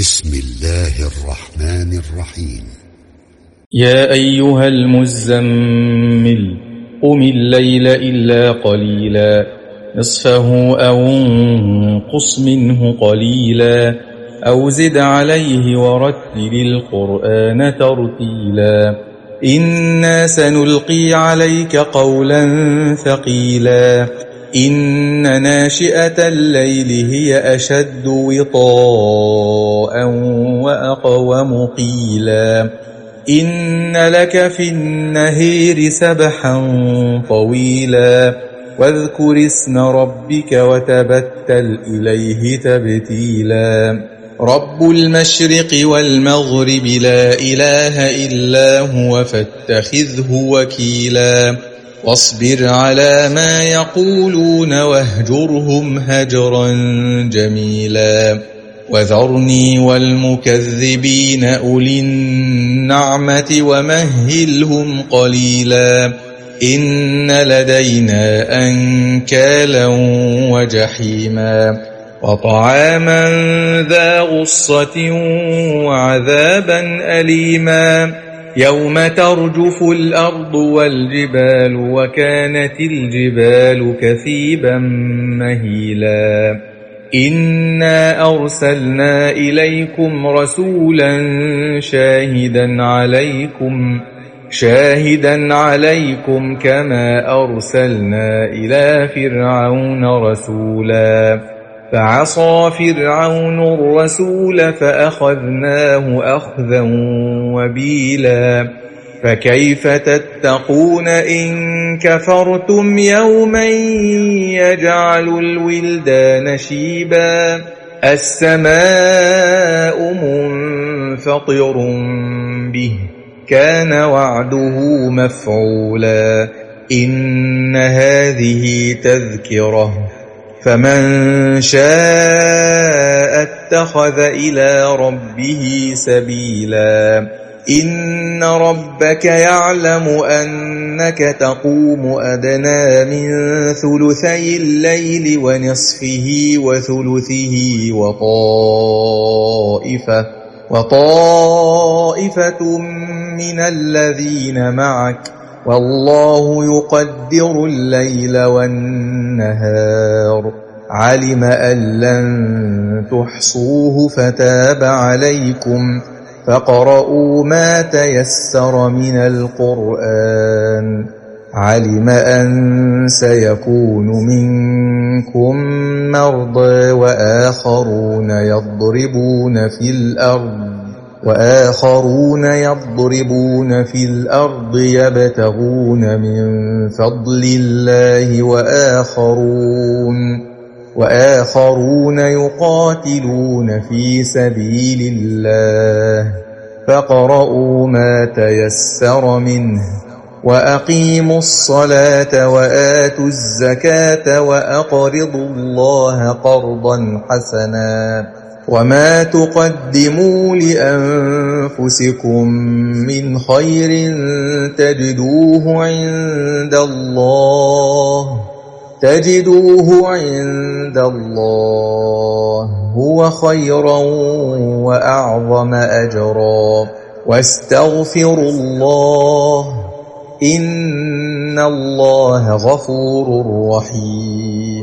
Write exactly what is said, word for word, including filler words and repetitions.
بسم الله الرحمن الرحيم. يا أيها المزمل قم الليل إلا قليلا نصفه أو انقص منه قليلا أو زد عليه ورتل القرآن ترتيلا إنا سنلقي عليك قولا ثقيلا إن ناشئة الليل هي أشد وطاء وأقوم قيلا إن لك في النهير سبحا طويلا واذكر اسم ربك وتبتل إليه تبتيلا رب المشرق والمغرب لا إله إلا هو فاتخذه وكيلا واصبر على ما يقولون واهجرهم هجرا جميلا وذرني والمكذبين أولي النعمة ومهلهم قليلا إن لدينا أنكالا وجحيما وطعاما ذا غصة وعذابا أليما يوم ترجف الأرض والجبال وكانت الجبال كثيبا مهيلا إنا أرسلنا إليكم رسولا شاهدا عليكم شاهدا عليكم كما أرسلنا إلى فرعون رسولا فعصى فرعون الرسول فأخذناه أخذا وبيلا فكيف تتقون إن كفرتم يوما يجعل الولدان شيبا السماء منفطر به كان وعده مفعولا إن هذه تذكرة فمن شاء اتخذ إلى ربه سبيلا إن ربك يعلم أنك تقوم أدنى من ثلثي الليل ونصفه وثلثه وطائفة وطائفة من الذين معك والله يقدر الليل والنهار علم أن لن تحصوه فتاب عليكم فاقرؤوا ما تيسر من القرآن علم أن سيكون منكم مرضى وآخرون يضربون في الأرض وآخرون يضربون في الأرض يبتغون من فضل الله وآخرون وآخرون يقاتلون في سبيل الله فاقرؤوا ما تيسر منه وأقيموا الصلاة وآتوا الزكاة وأقرضوا الله قرضا حسنا وما تقدموا لأنفسكم من خير تجدوه عند الله تجدوه عند الله هو خيرا وأعظم أجرا واستغفروا الله إن الله غفور رحيم.